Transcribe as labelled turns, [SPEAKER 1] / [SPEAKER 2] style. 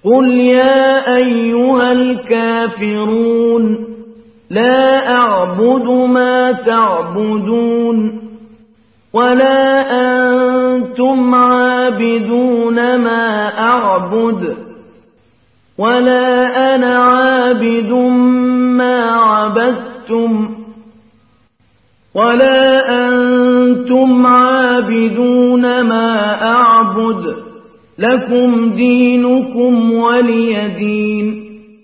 [SPEAKER 1] قل يا أيها الكافرون لا أعبد ما تعبدون ولا أنتم عابدون ما أعبد ولا أنا عابد ما عبدتم ولا أنتم عابدون ما أعبد لكم دينكم ولي دين.